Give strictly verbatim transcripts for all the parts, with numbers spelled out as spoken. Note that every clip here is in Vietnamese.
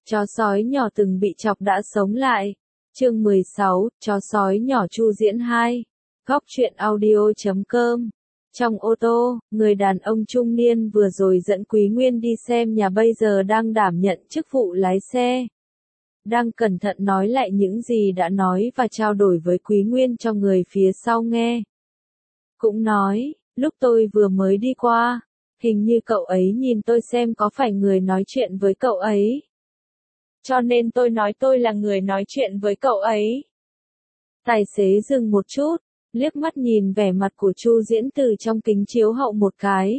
Chó sói nhỏ từng bị chọc đã sống lại. Chương mười sáu, chó sói nhỏ Chu Diễn hai. Góc truyện audio chấm com. Trong ô tô, người đàn ông trung niên vừa rồi dẫn Quý Nguyên đi xem nhà bây giờ đang đảm nhận chức vụ lái xe. Đang cẩn thận nói lại những gì đã nói và trao đổi với Quý Nguyên cho người phía sau nghe. Cũng nói, lúc tôi vừa mới đi qua, hình như cậu ấy nhìn tôi xem có phải người nói chuyện với cậu ấy. Cho nên tôi nói tôi là người nói chuyện với cậu ấy. Tài xế dừng một chút, liếc mắt nhìn vẻ mặt của Chu Diễn từ trong kính chiếu hậu một cái.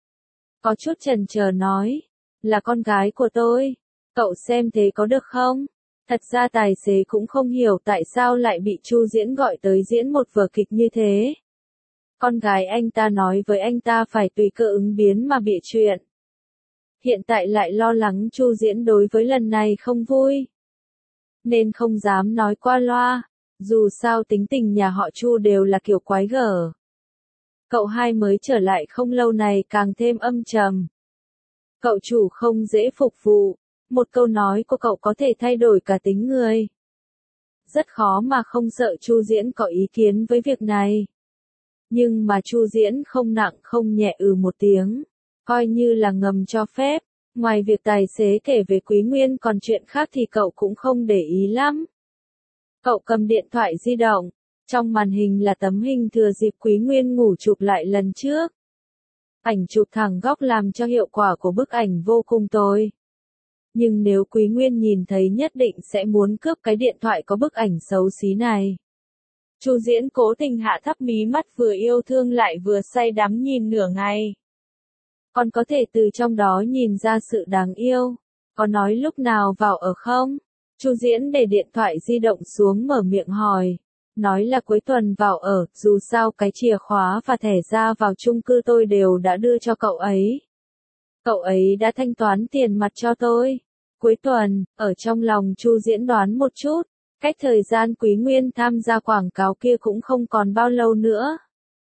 Có chút chần chờ nói, là con gái của tôi, cậu xem thế có được không? Thật ra tài xế cũng không hiểu tại sao lại bị Chu Diễn gọi tới diễn một vở kịch như thế. Con gái anh ta nói với anh ta phải tùy cơ ứng biến mà bịa chuyện. Hiện tại lại lo lắng Chu Diễn đối với lần này không vui. Nên không dám nói qua loa, dù sao tính tình nhà họ Chu đều là kiểu quái gở. Cậu hai mới trở lại không lâu này càng thêm âm trầm. Cậu chủ không dễ phục vụ, một câu nói của cậu có thể thay đổi cả tính người. Rất khó mà không sợ Chu Diễn có ý kiến với việc này. Nhưng mà Chu Diễn không nặng không nhẹ ừ một tiếng, coi như là ngầm cho phép. Ngoài việc tài xế kể về Quý Nguyên còn chuyện khác thì cậu cũng không để ý lắm. Cậu cầm điện thoại di động, trong màn hình là tấm hình thừa dịp Quý Nguyên ngủ chụp lại lần trước. Ảnh chụp thẳng góc làm cho hiệu quả của bức ảnh vô cùng tồi. Nhưng nếu Quý Nguyên nhìn thấy nhất định sẽ muốn cướp cái điện thoại có bức ảnh xấu xí này. Chu Diễn cố tình hạ thấp mí mắt vừa yêu thương lại vừa say đắm nhìn nửa ngày. Còn có thể từ trong đó nhìn ra sự đáng yêu. Có nói lúc nào vào ở không? Chu Diễn để điện thoại di động xuống mở miệng hỏi. Nói là cuối tuần vào ở, dù sao cái chìa khóa và thẻ ra vào chung cư tôi đều đã đưa cho cậu ấy. Cậu ấy đã thanh toán tiền mặt cho tôi. Cuối tuần, ở trong lòng Chu Diễn đoán một chút. Cách thời gian Quý Nguyên tham gia quảng cáo kia cũng không còn bao lâu nữa.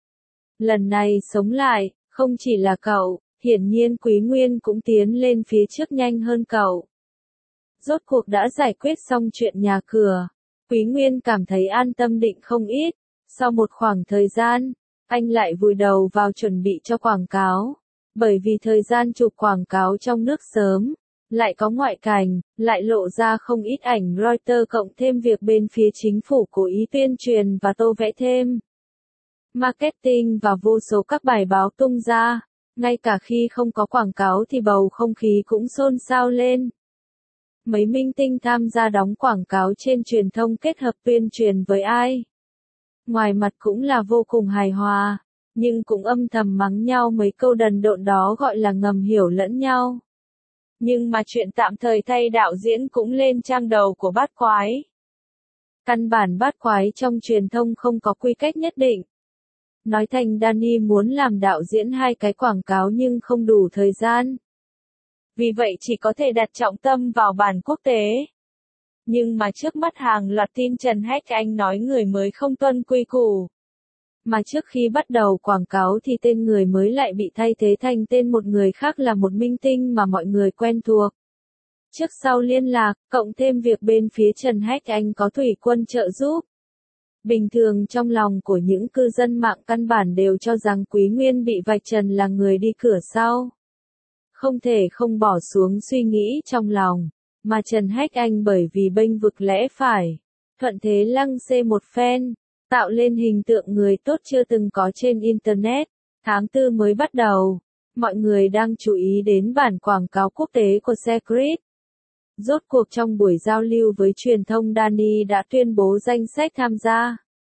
Lần này sống lại, không chỉ là cậu, hiển nhiên Quý Nguyên cũng tiến lên phía trước nhanh hơn cậu. Rốt cuộc đã giải quyết xong chuyện nhà cửa. Quý Nguyên cảm thấy an tâm định không ít. Sau một khoảng thời gian, anh lại vùi đầu vào chuẩn bị cho quảng cáo. Bởi vì thời gian chụp quảng cáo trong nước sớm. Lại có ngoại cảnh, lại lộ ra không ít ảnh Reuters cộng thêm việc bên phía chính phủ cố ý tuyên truyền và tô vẽ thêm. Marketing và vô số các bài báo tung ra, ngay cả khi không có quảng cáo thì bầu không khí cũng xôn xao lên. Mấy minh tinh tham gia đóng quảng cáo trên truyền thông kết hợp tuyên truyền với ai. Ngoài mặt cũng là vô cùng hài hòa, nhưng cũng âm thầm mắng nhau mấy câu đần độn đó gọi là ngầm hiểu lẫn nhau. Nhưng mà chuyện tạm thời thay đạo diễn cũng lên trang đầu của Bát Quái. Căn bản Bát Quái trong truyền thông không có quy cách nhất định. Nói thành Danny muốn làm đạo diễn hai cái quảng cáo nhưng không đủ thời gian. Vì vậy chỉ có thể đặt trọng tâm vào bản quốc tế. Nhưng mà trước mắt hàng loạt tin Trần Hách Anh nói người mới không tuân quy củ. Mà trước khi bắt đầu quảng cáo thì tên người mới lại bị thay thế thành tên một người khác là một minh tinh mà mọi người quen thuộc. Trước sau liên lạc, cộng thêm việc bên phía Trần Hách Anh có thủy quân trợ giúp. Bình thường trong lòng của những cư dân mạng căn bản đều cho rằng Quý Nguyên bị vạch trần là người đi cửa sau. Không thể không bỏ xuống suy nghĩ trong lòng, mà Trần Hách Anh bởi vì bênh vực lẽ phải, thuận thế lăng xê một phen. Tạo lên hình tượng người tốt chưa từng có trên Internet. Tháng tư mới bắt đầu. Mọi người đang chú ý đến bản quảng cáo quốc tế của Secret. Rốt cuộc trong buổi giao lưu với truyền thông Danny đã tuyên bố danh sách tham gia.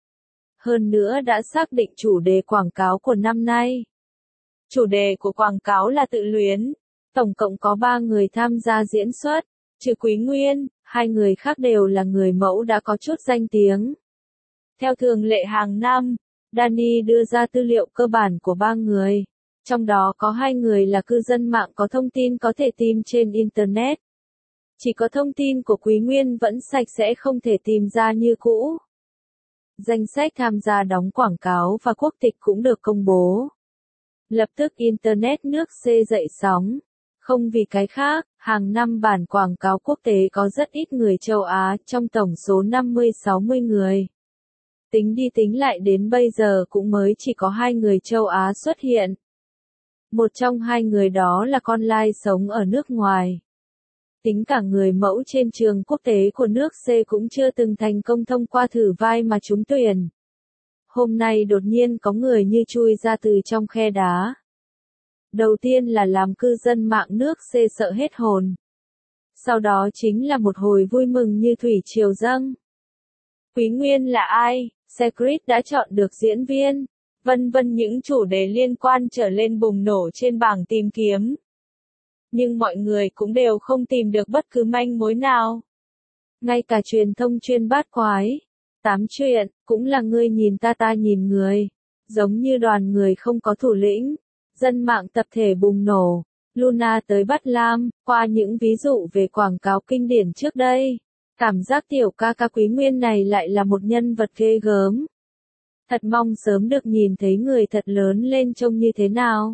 Hơn nữa đã xác định chủ đề quảng cáo của năm nay. Chủ đề của quảng cáo là tự luyến. Tổng cộng có ba người tham gia diễn xuất. Trừ Quý Nguyên, hai người khác đều là người mẫu đã có chút danh tiếng. Theo thường lệ hàng năm, Danny đưa ra tư liệu cơ bản của ba người. Trong đó có hai người là cư dân mạng có thông tin có thể tìm trên Internet. Chỉ có thông tin của Quý Nguyên vẫn sạch sẽ không thể tìm ra như cũ. Danh sách tham gia đóng quảng cáo và quốc tịch cũng được công bố. Lập tức Internet nước xê dậy sóng. Không vì cái khác, hàng năm bản quảng cáo quốc tế có rất ít người châu Á trong tổng số năm mươi sáu mươi người. Tính đi tính lại đến bây giờ cũng mới chỉ có hai người châu Á xuất hiện. Một trong hai người đó là con lai sống ở nước ngoài. Tính cả người mẫu trên trường quốc tế của nước C cũng chưa từng thành công thông qua thử vai mà trúng tuyển. Hôm nay đột nhiên có người như chui ra từ trong khe đá. Đầu tiên là làm cư dân mạng nước C sợ hết hồn. Sau đó chính là một hồi vui mừng như thủy triều dâng. Quý Nguyên là ai? Secret đã chọn được diễn viên. Vân vân những chủ đề liên quan trở lên bùng nổ trên bảng tìm kiếm. Nhưng mọi người cũng đều không tìm được bất cứ manh mối nào. Ngay cả truyền thông chuyên bát quái, tám chuyện, cũng là ngươi nhìn ta ta nhìn người. Giống như đoàn người không có thủ lĩnh. Dân mạng tập thể bùng nổ. Luna tới bắt Lam, qua những ví dụ về quảng cáo kinh điển trước đây. Cảm giác tiểu ca ca Quý Nguyên này lại là một nhân vật ghê gớm. Thật mong sớm được nhìn thấy người thật lớn lên trông như thế nào.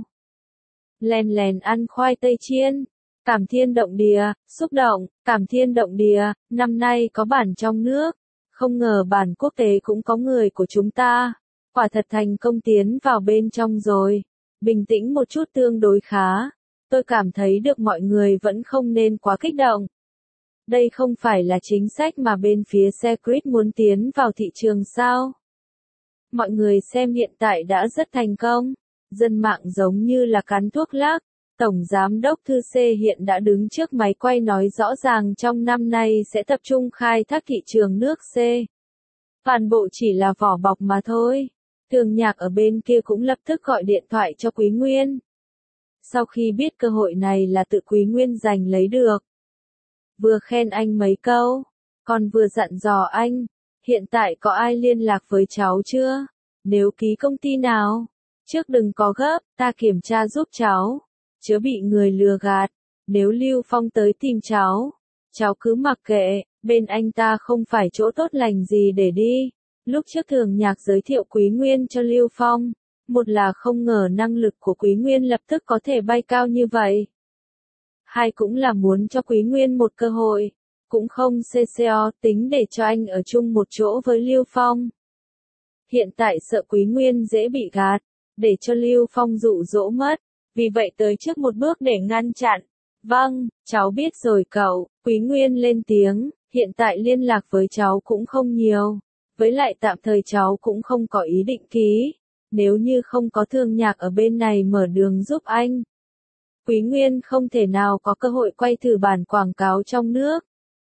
Lèn lèn ăn khoai tây chiên. Cảm thiên động đìa, xúc động, cảm thiên động đìa, năm nay có bản trong nước. Không ngờ bản quốc tế cũng có người của chúng ta. Quả thật thành công tiến vào bên trong rồi. Bình tĩnh một chút tương đối khá. Tôi cảm thấy được mọi người vẫn không nên quá kích động. Đây không phải là chính sách mà bên phía Secret muốn tiến vào thị trường sao? Mọi người xem hiện tại đã rất thành công. Dân mạng giống như là cắn thuốc lắc. Tổng Giám đốc Thư C hiện đã đứng trước máy quay nói rõ ràng trong năm nay sẽ tập trung khai thác thị trường nước C. Toàn bộ chỉ là vỏ bọc mà thôi. Thường Nhạc ở bên kia cũng lập tức gọi điện thoại cho Quý Nguyên. Sau khi biết cơ hội này là tự Quý Nguyên giành lấy được. Vừa khen anh mấy câu, còn vừa dặn dò anh, hiện tại có ai liên lạc với cháu chưa? Nếu ký công ty nào, trước đừng có gấp, ta kiểm tra giúp cháu, chớ bị người lừa gạt. Nếu Lưu Phong tới tìm cháu, cháu cứ mặc kệ, bên anh ta không phải chỗ tốt lành gì để đi. Lúc trước Thường Nhạc giới thiệu Quý Nguyên cho Lưu Phong, một là không ngờ năng lực của Quý Nguyên lập tức có thể bay cao như vậy. Hai cũng là muốn cho Quý Nguyên một cơ hội, cũng không xê xê o tính để cho anh ở chung một chỗ với Lưu Phong. Hiện tại sợ Quý Nguyên dễ bị gạt, để cho Lưu Phong dụ dỗ mất, vì vậy tới trước một bước để ngăn chặn. Vâng, cháu biết rồi cậu, Quý Nguyên lên tiếng, hiện tại liên lạc với cháu cũng không nhiều, với lại tạm thời cháu cũng không có ý định ký, nếu như không có Thường Nhạc ở bên này mở đường giúp anh. Quý Nguyên không thể nào có cơ hội quay thử bản quảng cáo trong nước.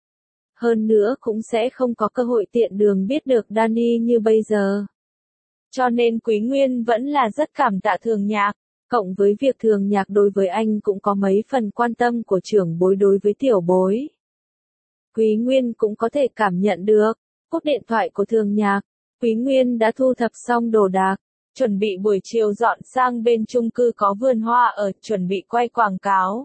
Hơn nữa cũng sẽ không có cơ hội tiện đường biết được Danny như bây giờ. Cho nên Quý Nguyên vẫn là rất cảm tạ Thường Nhạc, cộng với việc Thường Nhạc đối với anh cũng có mấy phần quan tâm của trưởng bối đối với tiểu bối. Quý Nguyên cũng có thể cảm nhận được, cúp điện thoại của Thường Nhạc, Quý Nguyên đã thu thập xong đồ đạc, chuẩn bị buổi chiều dọn sang bên chung cư có vườn hoa ở, chuẩn bị quay quảng cáo.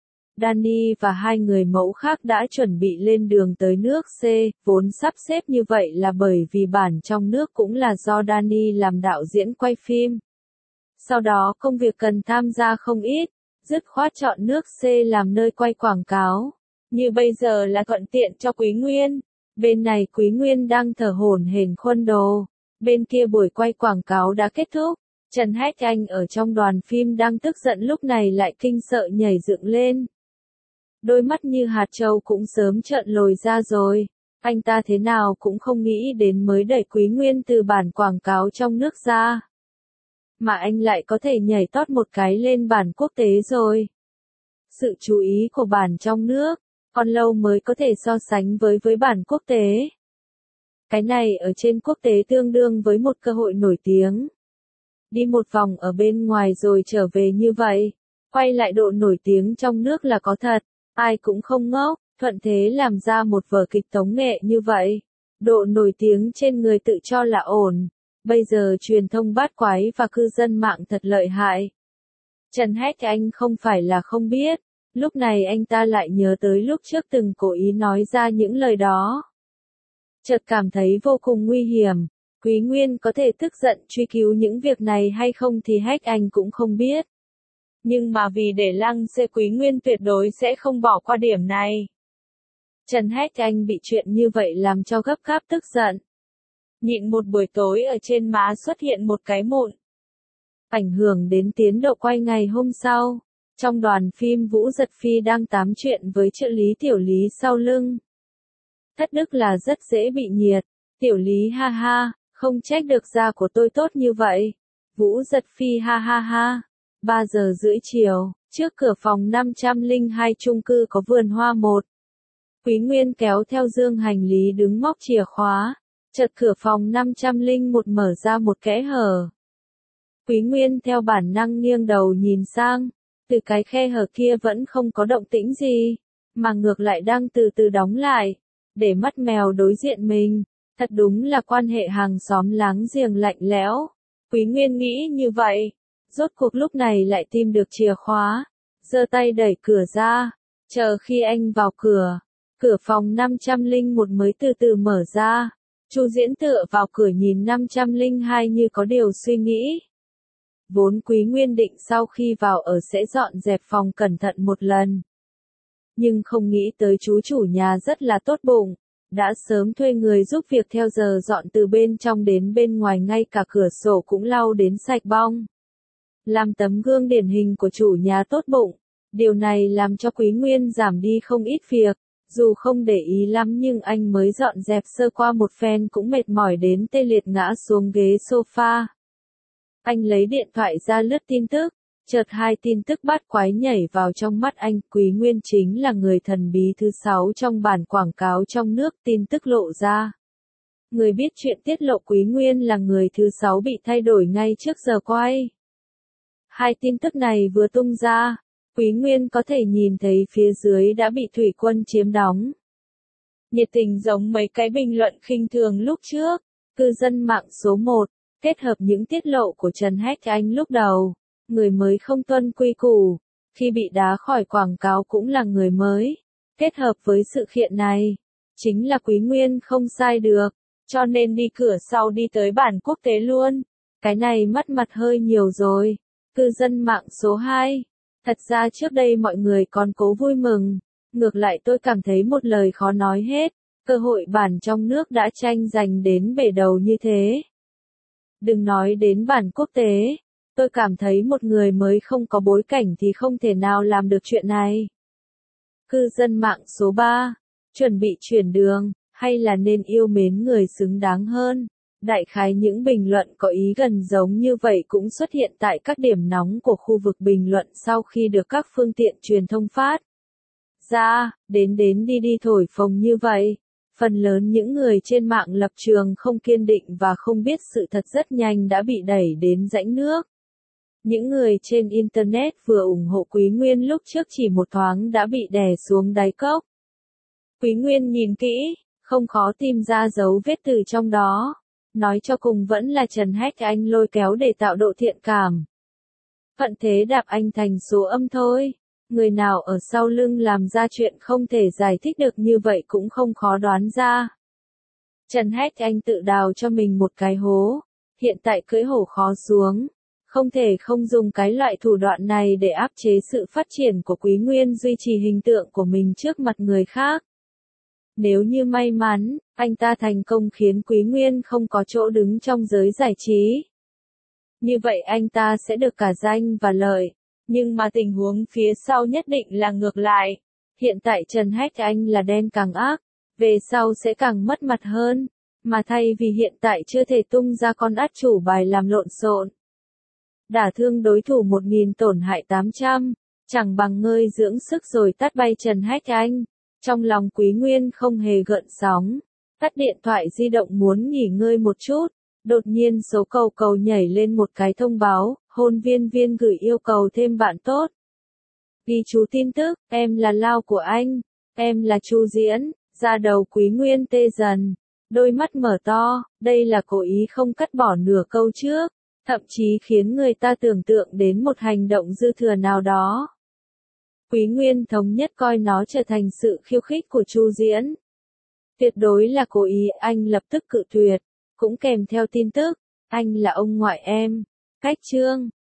Danny và hai người mẫu khác đã chuẩn bị lên đường tới nước C, vốn sắp xếp như vậy là bởi vì bản trong nước cũng là do Danny làm đạo diễn quay phim. Sau đó công việc cần tham gia không ít, dứt khoát chọn nước C làm nơi quay quảng cáo. Như bây giờ là thuận tiện cho Quý Nguyên. Bên này Quý Nguyên đang thở hổn hển khuân đồ. Bên kia buổi quay quảng cáo đã kết thúc. Trần Hách Anh ở trong đoàn phim đang tức giận lúc này lại kinh sợ nhảy dựng lên. Đôi mắt như hạt trâu cũng sớm trợn lồi ra rồi. Anh ta thế nào cũng không nghĩ đến mới đẩy Quý Nguyên từ bản quảng cáo trong nước ra. Mà anh lại có thể nhảy tót một cái lên bản quốc tế rồi. Sự chú ý của bản trong nước, còn lâu mới có thể so sánh với với bản quốc tế. Cái này ở trên quốc tế tương đương với một cơ hội nổi tiếng. Đi một vòng ở bên ngoài rồi trở về như vậy, quay lại độ nổi tiếng trong nước là có thật, ai cũng không ngốc, thuận thế làm ra một vở kịch tống nghệ như vậy. Độ nổi tiếng trên người tự cho là ổn, bây giờ truyền thông bát quái và cư dân mạng thật lợi hại. Trần Hách Anh không phải là không biết, lúc này anh ta lại nhớ tới lúc trước từng cố ý nói ra những lời đó. Chợt cảm thấy vô cùng nguy hiểm, Quý Nguyên có thể tức giận truy cứu những việc này hay không thì Hách Anh cũng không biết. Nhưng mà vì để lăng xê Quý Nguyên tuyệt đối sẽ không bỏ qua điểm này. Trần Hách Anh bị chuyện như vậy làm cho gấp gáp tức giận. Nhịn một buổi tối ở trên má xuất hiện một cái mụn. Ảnh hưởng đến tiến độ quay ngày hôm sau. Trong đoàn phim Vũ Giật Phi đang tám chuyện với trợ lý Tiểu Lý sau lưng. Thất đức là rất dễ bị nhiệt. Tiểu Lý ha ha, không trách được da của tôi tốt như vậy. Vũ Giật Phi ha ha ha. ba giờ rưỡi chiều, trước cửa phòng năm trăm lẻ hai chung cư có vườn hoa một. Quý Nguyên kéo theo dương hành lý đứng móc chìa khóa. Chợt cửa phòng năm trăm lẻ một mở ra một kẽ hở. Quý Nguyên theo bản năng nghiêng đầu nhìn sang. Từ cái khe hở kia vẫn không có động tĩnh gì. Mà ngược lại đang từ từ đóng lại. Để mắt mèo đối diện mình. Thật đúng là quan hệ hàng xóm láng giềng lạnh lẽo. Quý Nguyên nghĩ như vậy. Rốt cuộc lúc này lại tìm được chìa khóa. Giơ tay đẩy cửa ra. Chờ khi anh vào cửa. Cửa phòng năm trăm lẻ một mới từ từ mở ra. Chu Diễn tựa vào cửa nhìn năm trăm lẻ hai như có điều suy nghĩ. Vốn Quý Nguyên định sau khi vào ở sẽ dọn dẹp phòng cẩn thận một lần. Nhưng không nghĩ tới chú chủ nhà rất là tốt bụng. Đã sớm thuê người giúp việc theo giờ dọn từ bên trong đến bên ngoài, ngay cả cửa sổ cũng lau đến sạch bong. Làm tấm gương điển hình của chủ nhà tốt bụng. Điều này làm cho Quý Nguyên giảm đi không ít việc. Dù không để ý lắm nhưng anh mới dọn dẹp sơ qua một phen cũng mệt mỏi đến tê liệt ngã xuống ghế sofa. Anh lấy điện thoại ra lướt tin tức. Chợt hai tin tức bát quái nhảy vào trong mắt anh. Quý Nguyên chính là người thần bí thứ sáu trong bản quảng cáo trong nước. Tin tức lộ ra. Người biết chuyện tiết lộ Quý Nguyên là người thứ sáu bị thay đổi ngay trước giờ quay. Hai tin tức này vừa tung ra. Quý Nguyên có thể nhìn thấy phía dưới đã bị thủy quân chiếm đóng. Nhiệt tình giống mấy cái bình luận khinh thường lúc trước. Cư dân mạng số một. Kết hợp những tiết lộ của Trần Hách Anh lúc đầu. Người mới không tuân quy củ. Khi bị đá khỏi quảng cáo cũng là người mới. Kết hợp với sự kiện này. Chính là Quý Nguyên không sai được. Cho nên đi cửa sau đi tới bản quốc tế luôn. Cái này mất mặt hơi nhiều rồi. Cư dân mạng số hai. Thật ra trước đây mọi người còn cố vui mừng. Ngược lại tôi cảm thấy một lời khó nói hết. Cơ hội bản trong nước đã tranh giành đến bể đầu như thế. Đừng nói đến bản quốc tế. Tôi cảm thấy một người mới không có bối cảnh thì không thể nào làm được chuyện này. Cư dân mạng số ba. Chuẩn bị chuyển đường, hay là nên yêu mến người xứng đáng hơn. Đại khái những bình luận có ý gần giống như vậy cũng xuất hiện tại các điểm nóng của khu vực bình luận sau khi được các phương tiện truyền thông phát ra, đến đến đi đi thổi phồng như vậy. Phần lớn những người trên mạng lập trường không kiên định và không biết sự thật rất nhanh đã bị đẩy đến rãnh nước. Những người trên Internet vừa ủng hộ Quý Nguyên lúc trước chỉ một thoáng đã bị đè xuống đáy cốc. Quý Nguyên nhìn kỹ, không khó tìm ra dấu vết từ trong đó. Nói cho cùng vẫn là Trần Hách Anh lôi kéo để tạo độ thiện cảm. Phận thế đạp anh thành số âm thôi. Người nào ở sau lưng làm ra chuyện không thể giải thích được như vậy cũng không khó đoán ra. Trần Hách Anh tự đào cho mình một cái hố. Hiện tại cưỡi hổ khó xuống. Không thể không dùng cái loại thủ đoạn này để áp chế sự phát triển của Quý Nguyên, duy trì hình tượng của mình trước mặt người khác. Nếu như may mắn, anh ta thành công khiến Quý Nguyên không có chỗ đứng trong giới giải trí. Như vậy anh ta sẽ được cả danh và lợi. Nhưng mà tình huống phía sau nhất định là ngược lại. Hiện tại Trần Hách Anh là đen càng ác, về sau sẽ càng mất mặt hơn. Mà thay vì hiện tại chưa thể tung ra con át chủ bài làm lộn xộn. Đả thương đối thủ một nghìn tổn hại tám trăm, chẳng bằng ngơi dưỡng sức rồi tát bay Trần Hách Anh. Trong lòng Quý Nguyên không hề gợn sóng. Tắt điện thoại di động muốn nghỉ ngơi một chút. Đột nhiên số cầu cầu nhảy lên một cái thông báo. Hôn viên viên gửi yêu cầu thêm bạn tốt. Ghi chú tin tức. Em là Lao của anh. Em là Chu Diễn. Da đầu Quý Nguyên tê dần. Đôi mắt mở to. Đây là cố ý không cắt bỏ nửa câu trước. Thậm chí khiến người ta tưởng tượng đến một hành động dư thừa nào đó. Quý Nguyên thống nhất coi nó trở thành sự khiêu khích của Chu Diễn. Tuyệt đối là cố ý, anh lập tức cự tuyệt. Cũng kèm theo tin tức, anh là ông ngoại em. Cách chương.